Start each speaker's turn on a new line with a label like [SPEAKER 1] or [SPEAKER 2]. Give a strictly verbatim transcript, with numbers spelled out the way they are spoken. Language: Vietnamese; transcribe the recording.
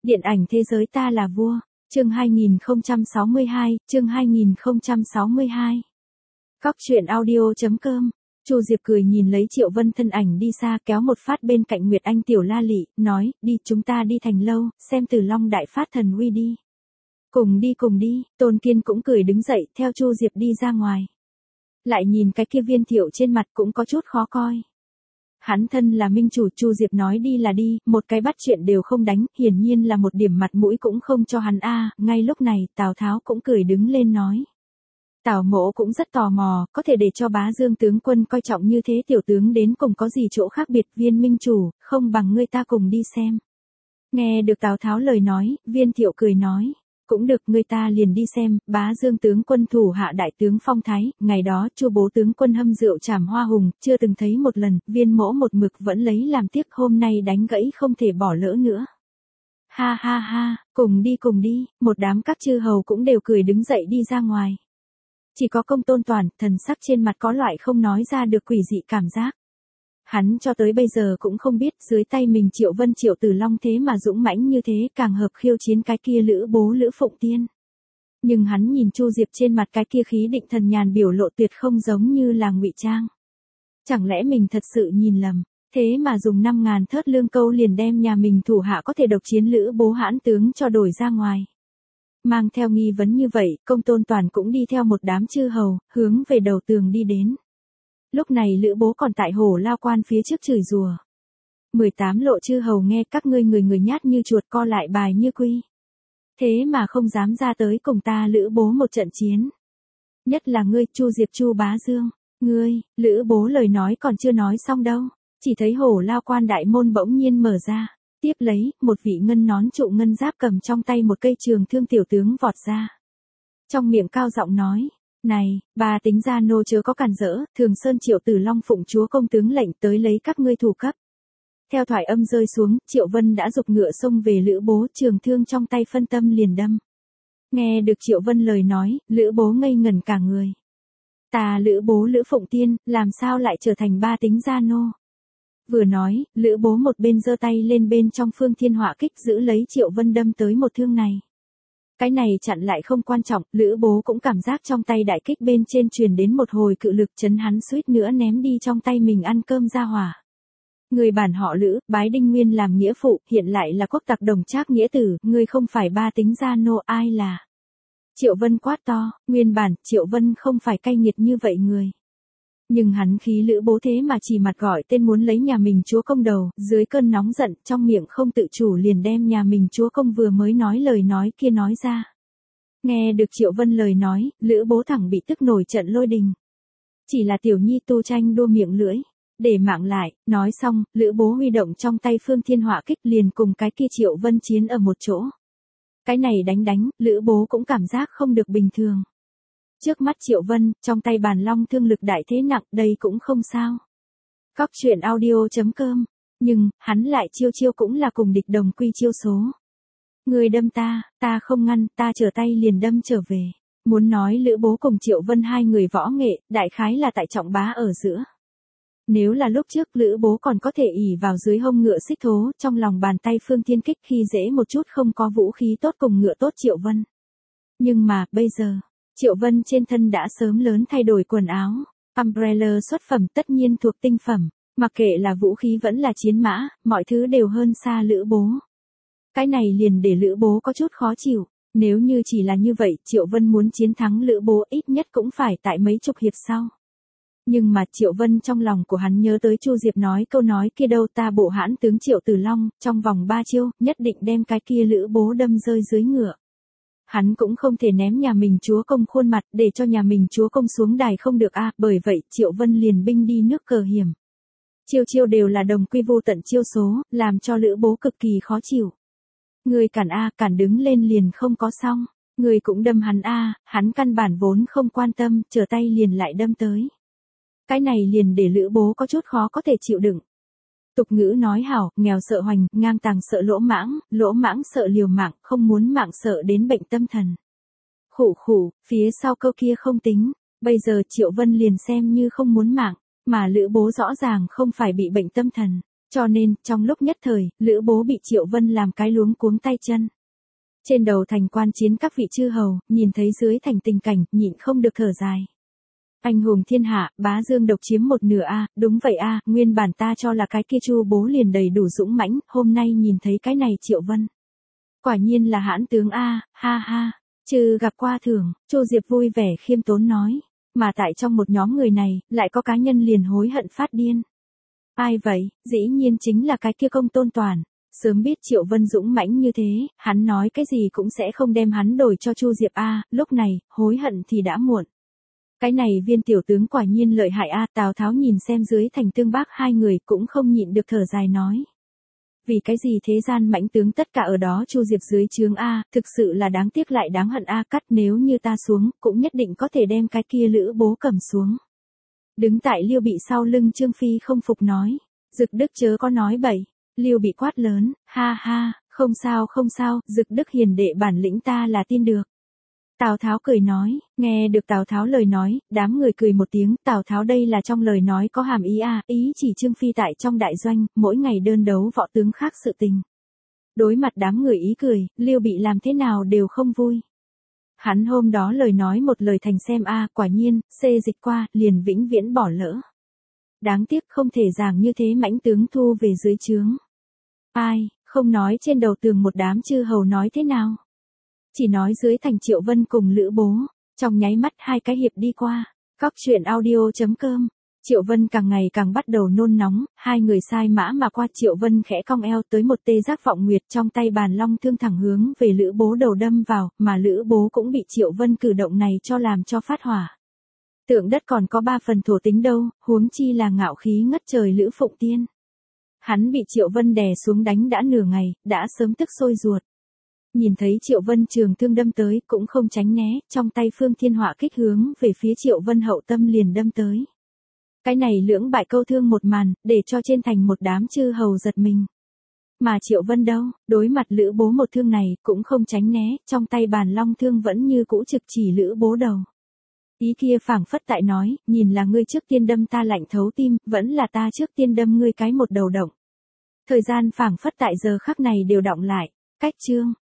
[SPEAKER 1] Điện ảnh thế giới ta là vua, chương hai nghìn không trăm sáu mươi hai, chương hai nghìn không trăm sáu mươi hai. Cóc truyện audio chấm com. Chu Diệp cười nhìn lấy Triệu Vân thân ảnh đi xa, kéo một phát bên cạnh Nguyệt Anh Tiểu La Lị, nói, đi chúng ta đi thành lâu, xem Từ Long đại phát thần uy đi. Cùng đi cùng đi, Tôn Kiên cũng cười đứng dậy, theo Chu Diệp đi ra ngoài. Lại nhìn cái kia Viên Thiệu trên mặt cũng có chút khó coi. Hắn thân là minh chủ, Chu Diệp nói đi là đi, một cái bắt chuyện đều không đánh, hiển nhiên là một điểm mặt mũi cũng không cho hắn a. Ngay lúc này, Tào Tháo cũng cười đứng lên nói. Tào Mỗ cũng rất tò mò, có thể để cho Bá Dương tướng quân coi trọng như thế tiểu tướng đến cùng có gì chỗ khác biệt, Viên minh chủ, không bằng ngươi ta cùng đi xem. Nghe được Tào Tháo lời nói, Viên Thiệu cười nói. Cũng được, người ta liền đi xem. Bá Dương tướng quân thủ hạ đại tướng phong thái, ngày đó Chu bố tướng quân hâm rượu trảm hoa hùng, chưa từng thấy một lần, Viên mỗ một mực vẫn lấy làm tiếc, hôm nay đánh gãy không thể bỏ lỡ nữa. Ha ha ha, cùng đi cùng đi, một đám các chư hầu cũng đều cười đứng dậy đi ra ngoài. Chỉ có Công Tôn Toàn, thần sắc trên mặt có loại không nói ra được quỷ dị cảm giác. Hắn cho tới bây giờ cũng không biết dưới tay mình Triệu Vân Triệu Tử Long thế mà dũng mãnh như thế, càng hợp khiêu chiến cái kia Lữ Bố Lữ Phụng Tiên. Nhưng hắn nhìn Chu Diệp trên mặt cái kia khí định thần nhàn biểu lộ tuyệt không giống như là ngụy trang. Chẳng lẽ mình thật sự nhìn lầm, thế mà dùng năm ngàn thớt lương câu liền đem nhà mình thủ hạ có thể độc chiến Lữ Bố hãn tướng cho đổi ra ngoài. Mang theo nghi vấn như vậy, Công Tôn Toàn cũng đi theo một đám chư hầu, hướng về đầu tường đi đến. Lúc này Lữ Bố còn tại Hổ Lao Quan phía trước chửi rủa. mười tám lộ chư hầu nghe các ngươi người người nhát như chuột, co lại bài như quy. Thế mà không dám ra tới cùng ta Lữ Bố một trận chiến. Nhất là ngươi, Chu Diệp Chu Bá Dương. Ngươi, Lữ Bố lời nói còn chưa nói xong đâu. Chỉ thấy Hổ Lao Quan đại môn bỗng nhiên mở ra. Tiếp lấy, một vị ngân nón trụ ngân giáp cầm trong tay một cây trường thương tiểu tướng vọt ra. Trong miệng cao giọng nói. Này, bà tính ra nô chớ có cản rỡ, Thường Sơn Triệu Tử Long phụng chúa công tướng lệnh tới lấy các ngươi thủ cấp. Theo thoại âm rơi xuống, Triệu Vân đã giục ngựa xông về Lữ Bố, trường thương trong tay phân tâm liền đâm. Nghe được Triệu Vân lời nói, Lữ Bố ngây ngẩn cả người. Ta Lữ Bố Lữ Phụng Tiên, làm sao lại trở thành ba tính gia nô? Vừa nói, Lữ Bố một bên giơ tay lên bên trong phương thiên họa kích giữ lấy Triệu Vân đâm tới một thương này. Cái này chặn lại không quan trọng, Lữ Bố cũng cảm giác trong tay đại kích bên trên truyền đến một hồi cự lực chấn hắn suýt nữa ném đi trong tay mình ăn cơm ra hỏa. Người bản họ Lữ, bái Đinh Nguyên làm nghĩa phụ, hiện lại là quốc tặc đồng trác nghĩa tử, người không phải ba tính gia nô, ai là? Triệu Vân quát to, nguyên bản, Triệu Vân không phải cay nghiệt như vậy người. Nhưng hắn khí Lữ Bố thế mà chỉ mặt gọi tên muốn lấy nhà mình chúa công đầu, dưới cơn nóng giận, trong miệng không tự chủ liền đem nhà mình chúa công vừa mới nói lời nói kia nói ra. Nghe được Triệu Vân lời nói, Lữ Bố thẳng bị tức nổi trận lôi đình. Chỉ là tiểu nhi tu tranh đua miệng lưỡi, để mạng lại, nói xong, Lữ Bố huy động trong tay phương thiên họa kích liền cùng cái kia Triệu Vân chiến ở một chỗ. Cái này đánh đánh, Lữ Bố cũng cảm giác không được bình thường. Trước mắt Triệu Vân, trong tay bàn long thương lực đại thế nặng, đây cũng không sao. Cóc truyện audio chấm com. Nhưng, hắn lại chiêu chiêu cũng là cùng địch đồng quy chiêu số. Người đâm ta, ta không ngăn, ta trở tay liền đâm trở về. Muốn nói Lữ Bố cùng Triệu Vân hai người võ nghệ, đại khái là tại trọng bá ở giữa. Nếu là lúc trước Lữ Bố còn có thể ỷ vào dưới hông ngựa xích thố, trong lòng bàn tay phương thiên kích khi dễ một chút không có vũ khí tốt cùng ngựa tốt Triệu Vân. Nhưng mà, bây giờ, Triệu Vân trên thân đã sớm lớn thay đổi quần áo, umbrella xuất phẩm tất nhiên thuộc tinh phẩm, mặc kệ là vũ khí vẫn là chiến mã, mọi thứ đều hơn xa Lữ Bố. Cái này liền để Lữ Bố có chút khó chịu, nếu như chỉ là như vậy, Triệu Vân muốn chiến thắng Lữ Bố ít nhất cũng phải tại mấy chục hiệp sau. Nhưng mà Triệu Vân trong lòng của hắn nhớ tới Chu Diệp nói câu nói kia đâu, ta bộ hãn tướng Triệu Tử Long, trong vòng ba chiêu, nhất định đem cái kia Lữ Bố đâm rơi dưới ngựa. Hắn cũng không thể ném nhà mình chúa công khuôn mặt để cho nhà mình chúa công xuống đài không được a à, bởi vậy Triệu Vân liền binh đi nước cờ hiểm. Chiêu chiêu đều là đồng quy vô tận chiêu số, làm cho Lữ Bố cực kỳ khó chịu. Người cản a, cản đứng lên liền không có xong, người cũng đâm hắn a, hắn căn bản vốn không quan tâm, trở tay liền lại đâm tới. Cái này liền để Lữ Bố có chút khó có thể chịu đựng. Tục ngữ nói hảo, nghèo sợ hoành, ngang tàng sợ lỗ mãng, lỗ mãng sợ liều mạng, không muốn mạng sợ đến bệnh tâm thần. Khủ khủ, phía sau câu kia không tính, bây giờ Triệu Vân liền xem như không muốn mạng, mà Lữ Bố rõ ràng không phải bị bệnh tâm thần. Cho nên, trong lúc nhất thời, Lữ Bố bị Triệu Vân làm cái luống cuống tay chân. Trên đầu thành quan chiến các vị chư hầu, nhìn thấy dưới thành tình cảnh, nhịn không được thở dài. Anh hùng thiên hạ, bá dương độc chiếm một nửa a, đúng vậy a, nguyên bản ta cho là cái kia Chu Bố liền đầy đủ dũng mãnh, hôm nay nhìn thấy cái này Triệu Vân. Quả nhiên là hãn tướng a, ha ha, trừ gặp qua thưởng, Chu Diệp vui vẻ khiêm tốn nói, mà tại trong một nhóm người này, lại có cá nhân liền hối hận phát điên. Ai vậy, dĩ nhiên chính là cái kia Công Tôn Toàn. Sớm biết Triệu Vân dũng mãnh như thế, hắn nói cái gì cũng sẽ không đem hắn đổi cho Chu Diệp a, lúc này, hối hận thì đã muộn. Cái này viên tiểu tướng quả nhiên lợi hại a, Tào Tháo nhìn xem dưới thành Tương Bác hai người cũng không nhịn được thở dài nói. Vì cái gì thế gian mãnh tướng tất cả ở đó Chu Diệp dưới trướng a, thực sự là đáng tiếc lại đáng hận a, cắt nếu như ta xuống, cũng nhất định có thể đem cái kia Lữ Bố cầm xuống. Đứng tại Liêu Bị sau lưng Trương Phi không phục nói, Dực Đức chớ có nói bậy. Liêu Bị quát lớn, ha ha, không sao không sao, Dực Đức hiền đệ bản lĩnh ta là tin được. Tào Tháo cười nói, nghe được Tào Tháo lời nói, đám người cười một tiếng, Tào Tháo đây là trong lời nói có hàm ý a, ý chỉ Trương Phi tại trong đại doanh, mỗi ngày đơn đấu võ tướng khác sự tình. Đối mặt đám người ý cười, Liêu Bị làm thế nào đều không vui. Hắn hôm đó lời nói một lời thành xem a, quả nhiên, xê dịch qua, liền vĩnh viễn bỏ lỡ. Đáng tiếc không thể giảng như thế mãnh tướng thu về dưới trướng. Ai, không nói trên đầu tường một đám chư hầu nói thế nào. Chỉ nói dưới thành Triệu Vân cùng Lữ Bố, trong nháy mắt hai cái hiệp đi qua. Cóc truyện audio chấm com. Triệu Vân càng ngày càng bắt đầu nôn nóng, hai người sai mã mà qua, Triệu Vân khẽ cong eo tới một tê giác vọng nguyệt, trong tay bàn long thương thẳng hướng về Lữ Bố đầu đâm vào, mà Lữ Bố cũng bị Triệu Vân cử động này cho làm cho phát hỏa. Tượng đất còn có ba phần thổ tính đâu, huống chi là ngạo khí ngất trời Lữ Phụng Tiên. Hắn bị Triệu Vân đè xuống đánh đã nửa ngày, đã sớm tức sôi ruột. Nhìn thấy Triệu Vân trường thương đâm tới, cũng không tránh né, trong tay Phương Thiên Họa kích hướng về phía Triệu Vân hậu tâm liền đâm tới. Cái này lưỡng bại câu thương một màn, để cho trên thành một đám chư hầu giật mình. Mà Triệu Vân đâu, đối mặt Lữ Bố một thương này, cũng không tránh né, trong tay bàn long thương vẫn như cũ trực chỉ Lữ Bố đầu. Ý kia phảng phất tại nói, nhìn là ngươi trước tiên đâm ta lạnh thấu tim, vẫn là ta trước tiên đâm ngươi cái một đầu động. Thời gian phảng phất tại giờ khắc này đều động lại. Cách chương